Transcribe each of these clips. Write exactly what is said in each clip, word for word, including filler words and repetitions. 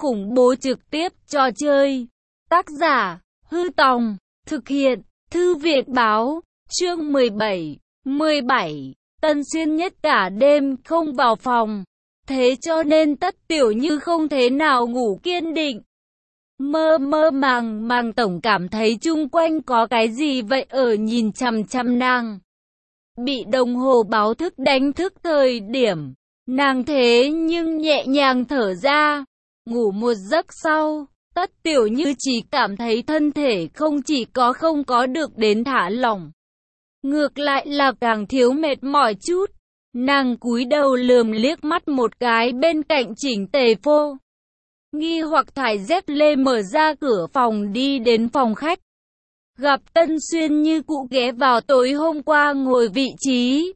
khủng bố trực tiếp trò chơi. Tác giả, Hư Tòng, thực hiện, Thư viện Báo, chương mười bảy, mười bảy, Tân Xuyên nhất cả đêm không vào phòng. Thế cho nên Tất Tiểu Như không thế nào ngủ kiên định. Mơ mơ màng màng tổng cảm thấy chung quanh có cái gì vậy ở nhìn chằm chằm nàng. Bị đồng hồ báo thức đánh thức thời điểm, nàng thế nhưng nhẹ nhàng thở ra. Ngủ một giấc sau, Tất Tiểu Như chỉ cảm thấy thân thể không chỉ có không có được đến thả lỏng, ngược lại là càng thiếu mệt mỏi chút. Nàng cúi đầu lườm liếc mắt một cái bên cạnh chỉnh tề phô. Nghi hoặc thải dép lê mở ra cửa phòng đi đến phòng khách. Gặp Tân Xuyên như cũ ghé vào tối hôm qua ngồi vị trí.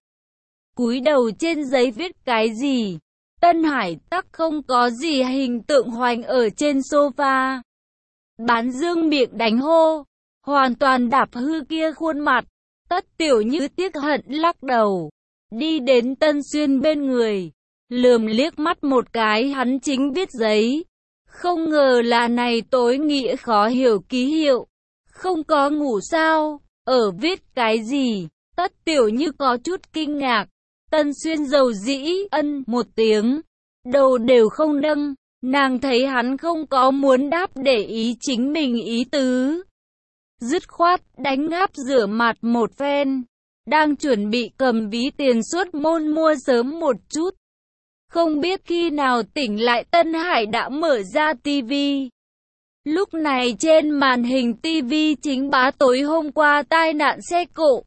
Cúi đầu trên giấy viết cái gì. Tân Hải tắc không có gì hình tượng hoành ở trên sofa. Bán dương miệng đánh hô. Hoàn toàn đạp hư kia khuôn mặt. Tất Tiểu Như tiếc hận lắc đầu. Đi đến Tân Xuyên bên người. Lườm liếc mắt một cái hắn chính viết giấy. Không ngờ là này tối nghĩa khó hiểu ký hiệu. Không có ngủ sao? Ở viết cái gì? Tất Tiểu Như có chút kinh ngạc. Tân Xuyên dầu dĩ ân một tiếng. Đầu đều không nâng. Nàng thấy hắn không có muốn đáp để ý chính mình ý tứ. Dứt khoát đánh ngáp rửa mặt một phen. Đang chuẩn bị cầm ví tiền suốt môn mua sớm một chút. Không biết khi nào tỉnh lại Tân Hải đã mở ra tivi. Lúc này trên màn hình tivi chính bá tối hôm qua tai nạn xe cộ.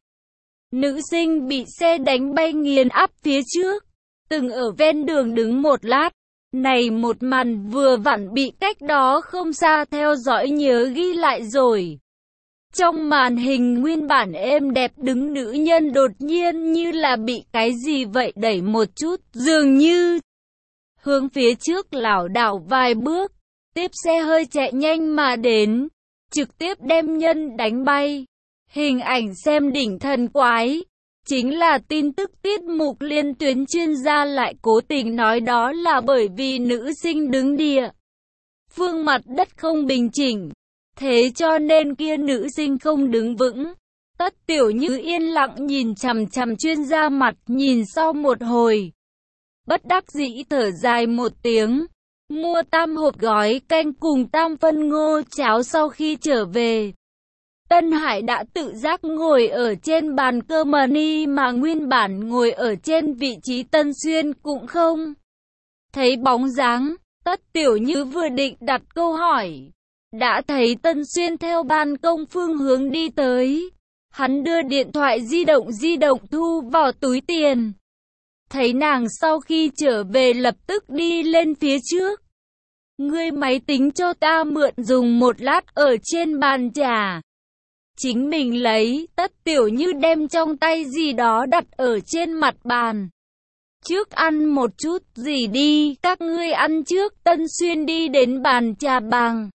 Nữ sinh bị xe đánh bay nghiền áp phía trước. Từng ở ven đường đứng một lát. Này một màn vừa vặn bị cách đó không xa theo dõi nhớ ghi lại rồi. Trong màn hình nguyên bản êm đẹp đứng nữ nhân đột nhiên như là bị cái gì vậy đẩy một chút, dường như hướng phía trước lảo đảo vài bước, tiếp xe hơi chạy nhanh mà đến, trực tiếp đem nhân đánh bay. Hình ảnh xem đỉnh thần quái, chính là tin tức tiết mục liên tuyến chuyên gia lại cố tình nói đó là bởi vì nữ sinh đứng địa phương mặt đất không bình chỉnh. Thế cho nên kia nữ sinh không đứng vững. Tất Tiểu Như yên lặng nhìn chằm chằm chuyên gia mặt, nhìn sau một hồi. Bất đắc dĩ thở dài một tiếng. Mua tam hộp gói canh cùng tam phân ngô cháo sau khi trở về. Tân Hải đã tự giác ngồi ở trên bàn cơm mani mà nguyên bản ngồi ở trên vị trí Tân Xuyên cũng không thấy bóng dáng. Tất Tiểu Như vừa định đặt câu hỏi, đã thấy Tân Xuyên theo ban công phương hướng đi tới. Hắn đưa điện thoại di động di động thu vào túi tiền. Thấy nàng sau khi trở về lập tức đi lên phía trước. Ngươi máy tính cho ta mượn dùng một lát ở trên bàn trà. Chính mình lấy. Tất Tiểu Như đem trong tay gì đó đặt ở trên mặt bàn. Trước ăn một chút gì đi, các ngươi ăn trước. Tân Xuyên đi đến bàn trà bằng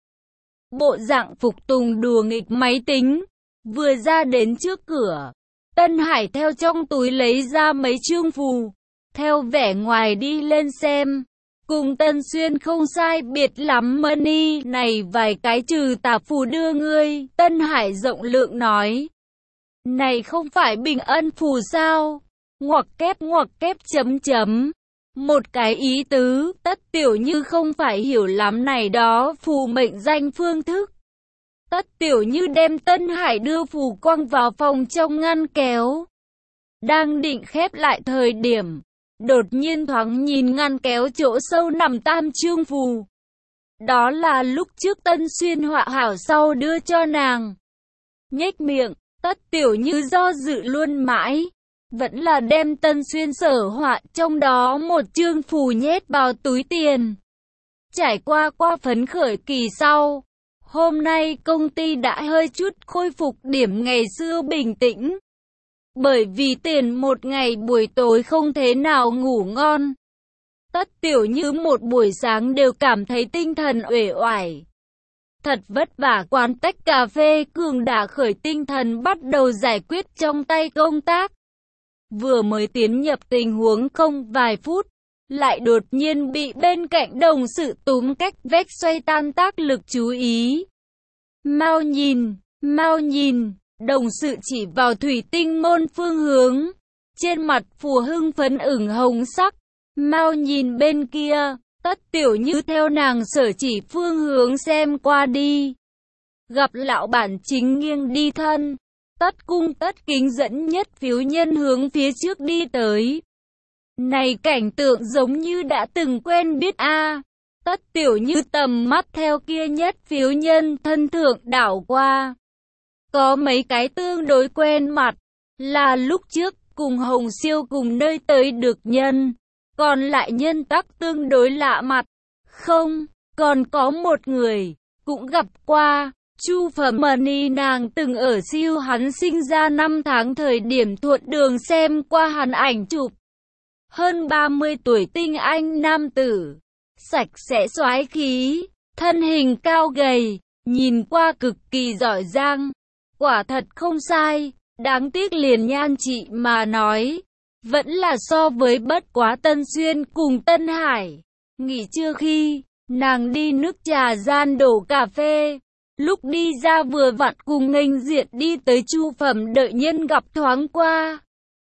bộ dạng phục tùng đùa nghịch máy tính. Vừa ra đến trước cửa, Tân Hải theo trong túi lấy ra mấy chương phù, theo vẻ ngoài đi lên xem. Cùng Tân Xuyên không sai biệt lắm, money này vài cái trừ tà phù đưa ngươi. Tân Hải rộng lượng nói. Này không phải bình ân phù sao? Ngoặc kép ngoặc kép chấm chấm. Một cái ý tứ. Tất Tiểu Như không phải hiểu lắm này đó phù mệnh danh phương thức. Tất Tiểu Như đem Tân Hải đưa phù quăng vào phòng trong ngăn kéo. Đang định khép lại thời điểm, đột nhiên thoáng nhìn ngăn kéo chỗ sâu nằm tam chương phù. Đó là lúc trước Tân Xuyên họa hảo sau đưa cho nàng. Nhếch miệng, Tất Tiểu Như do dự luôn mãi. Vẫn là đem Tân Xuyên sở họa trong đó một chương phù nhét vào túi tiền. Trải qua qua phấn khởi kỳ sau, hôm nay công ty đã hơi chút khôi phục điểm ngày xưa bình tĩnh. Bởi vì tiền một ngày buổi tối không thế nào ngủ ngon. Tất Tiểu Như một buổi sáng đều cảm thấy tinh thần uể oải. Thật vất vả quán tách cà phê cường đã khởi tinh thần bắt đầu giải quyết trong tay công tác. Vừa mới tiến nhập tình huống không vài phút, lại đột nhiên bị bên cạnh đồng sự túm cách vách xoay tan tác lực chú ý. Mau nhìn, mau nhìn, đồng sự chỉ vào thủy tinh môn phương hướng. Trên mặt Phù hưng phấn ửng hồng sắc. Mau nhìn bên kia, Tất Tiểu Như theo nàng sở chỉ phương hướng xem qua đi. Gặp lão bản chính nghiêng đi thân. Tất cung tất kính dẫn nhất phiếu nhân hướng phía trước đi tới. Này cảnh tượng giống như đã từng quen biết a. À. Tất Tiểu Như tầm mắt theo kia nhất phiếu nhân thân thượng đảo qua. Có mấy cái tương đối quen mặt, là lúc trước cùng Hồng Siêu cùng nơi tới được nhân. Còn lại nhân tắc tương đối lạ mặt. Không, còn có một người, cũng gặp qua. Chu Phẩm Mani, nàng từng ở siêu hắn sinh ra năm tháng thời điểm thuận đường xem qua hắn ảnh chụp. Hơn ba mươi tuổi tinh anh nam tử, sạch sẽ soái khí, thân hình cao gầy, nhìn qua cực kỳ giỏi giang. Quả thật không sai, đáng tiếc liền nhan trị mà nói, vẫn là so với bất quá Tân Xuyên cùng Tân Hải. Nghỉ trưa khi, nàng đi nước trà gian đổ cà phê. Lúc đi ra vừa vặn cùng nghênh diện đi tới Chu Phẩm đợi nhân gặp thoáng qua.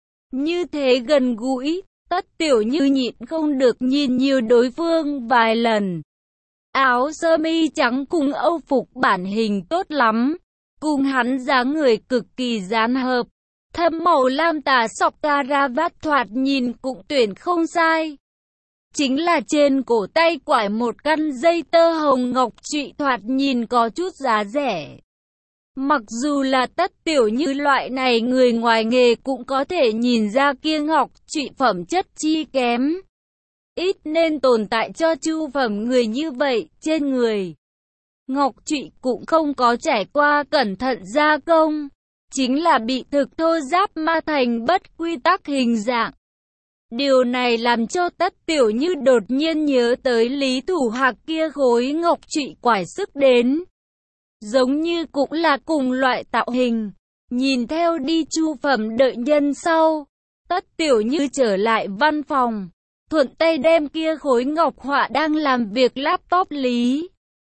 Như thế gần gũi, Tất Tiểu Như nhịn không được nhìn nhiều đối phương vài lần. Áo sơ mi trắng cùng âu phục bản hình tốt lắm, cùng hắn dáng người cực kỳ dán hợp. Thâm màu lam tà sọc caravat thoạt nhìn cũng tuyển không sai. Chính là trên cổ tay quải một căn dây tơ hồng ngọc trụy thoạt nhìn có chút giá rẻ. Mặc dù là Tất Tiểu Như loại này người ngoài nghề cũng có thể nhìn ra kia ngọc trụy phẩm chất chi kém. Ít nên tồn tại cho Chu Phẩm người như vậy trên người. Ngọc trụy cũng không có trải qua cẩn thận gia công, chính là bị thực thô giáp ma thành bất quy tắc hình dạng. Điều này làm cho Tất Tiểu Như đột nhiên nhớ tới Lý Thủ Hạc kia khối ngọc trụy quải sức đến. Giống như cũng là cùng loại tạo hình. Nhìn theo đi Chu Phẩm đợi nhân sau, Tất Tiểu Như trở lại văn phòng, thuận tay đem kia khối ngọc họa đang làm việc laptop lý.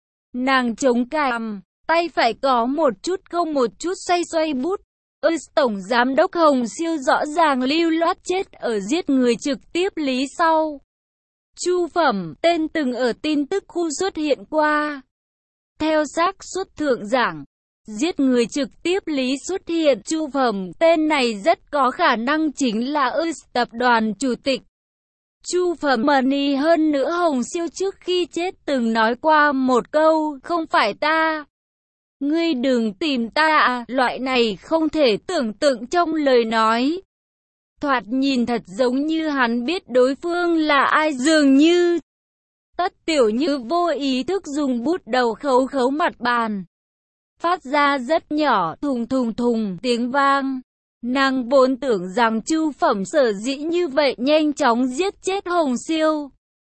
Nàng chống cằm, tay phải có một chút không một chút xoay xoay bút. Ơi, Tổng Giám đốc Hồng Siêu rõ ràng lưu loát chết ở giết người trực tiếp lý sau. Chu Phẩm, tên từng ở tin tức khu xuất hiện qua. Theo xác suất thượng giảng, giết người trực tiếp lý xuất hiện Chu Phẩm, tên này rất có khả năng chính là Ơi tập đoàn chủ tịch. Chu Phẩm Mani, hơn nữa Hồng Siêu trước khi chết từng nói qua một câu, không phải ta. Ngươi đừng tìm ta à, loại này không thể tưởng tượng trong lời nói. Thoạt nhìn thật giống như hắn biết đối phương là ai dường như. Tất Tiểu Như vô ý thức dùng bút đầu khấu khấu mặt bàn. Phát ra rất nhỏ thùng thùng thùng tiếng vang. Nàng vốn tưởng rằng Chu Phẩm sở dĩ như vậy nhanh chóng giết chết Hồng Siêu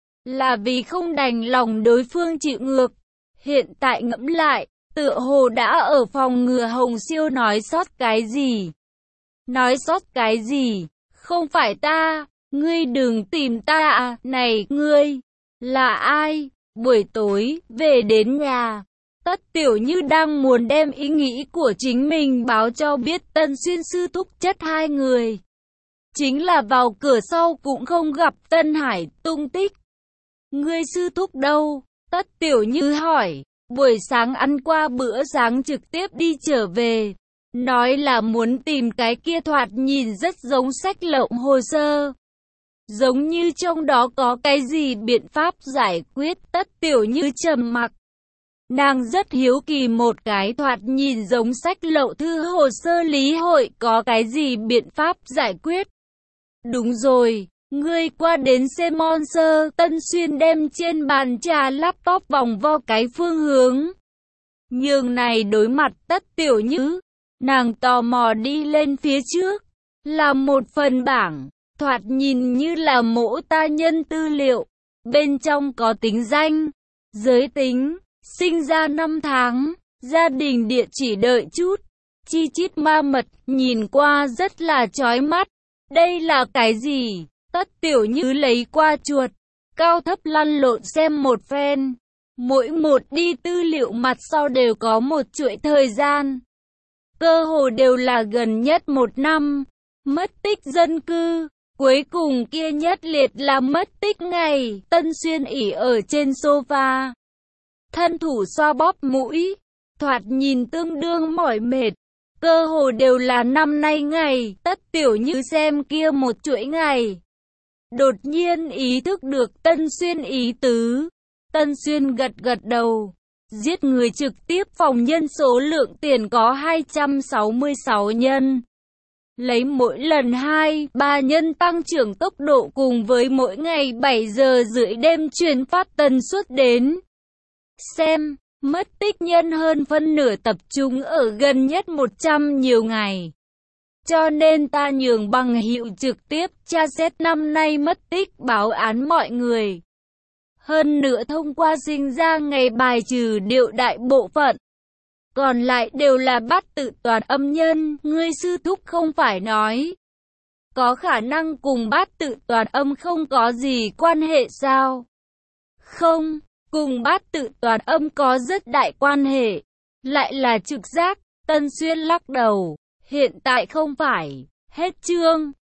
là vì không đành lòng đối phương chịu ngược. Hiện tại ngẫm lại, tựa hồ đã ở phòng ngừa Hồng Siêu nói sót cái gì. Nói sót cái gì? Không phải ta, ngươi đừng tìm ta à, này, ngươi, là ai? Buổi tối, về đến nhà, Tất Tiểu Như đang muốn đem ý nghĩ của chính mình báo cho biết Tân Xuyên sư thúc chất hai người. Chính là vào cửa sau cũng không gặp Tân Hải tung tích. Ngươi sư thúc đâu? Tất Tiểu Như hỏi. Buổi sáng ăn qua bữa sáng trực tiếp đi trở về. Nói là muốn tìm cái kia thoạt nhìn rất giống sách lộng hồ sơ. Giống như trong đó có cái gì biện pháp giải quyết. Tất Tiểu Như trầm mặc. Nàng rất hiếu kỳ một cái thoạt nhìn giống sách lậu thư hồ sơ lý hội có cái gì biện pháp giải quyết. Đúng rồi, ngươi qua đến Semon Sơ. Tân Xuyên đem trên bàn trà laptop vòng vo cái phương hướng. Nhường này đối mặt Tất Tiểu Như, nàng tò mò đi lên phía trước, là một phần bảng, thoạt nhìn như là mỗ ta nhân tư liệu, bên trong có tính danh, giới tính, sinh ra năm tháng, gia đình địa chỉ đợi chút, chi chít ma mật, nhìn qua rất là chói mắt. Đây là cái gì? Tất Tiểu Như lấy qua chuột, cao thấp lăn lộn xem một phen. Mỗi một đi tư liệu mặt sau đều có một chuỗi thời gian. Cơ hồ đều là gần nhất một năm. Mất tích dân cư. Cuối cùng kia nhất liệt là mất tích ngày. Tân Xuyên ỉ ở trên sofa. Thân thủ xoa bóp mũi. Thoạt nhìn tương đương mỏi mệt. Cơ hồ đều là năm nay ngày. Tất Tiểu Như xem kia một chuỗi ngày. Đột nhiên ý thức được Tân Xuyên ý tứ. Tân Xuyên gật gật đầu. Giết người trực tiếp phòng nhân số lượng tiền có hai trăm sáu mươi sáu nhân. Lấy mỗi lần hai, ba nhân tăng trưởng tốc độ cùng với mỗi ngày bảy giờ rưỡi đêm truyền phát tần suất đến. Xem, mất tích nhân hơn phân nửa tập trung ở gần nhất một trăm nhiều ngày. Cho nên ta nhường bằng hữu trực tiếp tra xét năm nay mất tích báo án mọi người. Hơn nữa thông qua sinh ra ngày bài trừ điệu đại bộ phận. Còn lại đều là bắt tự toàn âm nhân, ngươi sư thúc không phải nói. Có khả năng cùng bát tự toàn âm không có gì quan hệ sao? Không, cùng bát tự toàn âm có rất đại quan hệ. Lại là trực giác, Tân Xuyên lắc đầu. Hiện tại không phải, hết chương.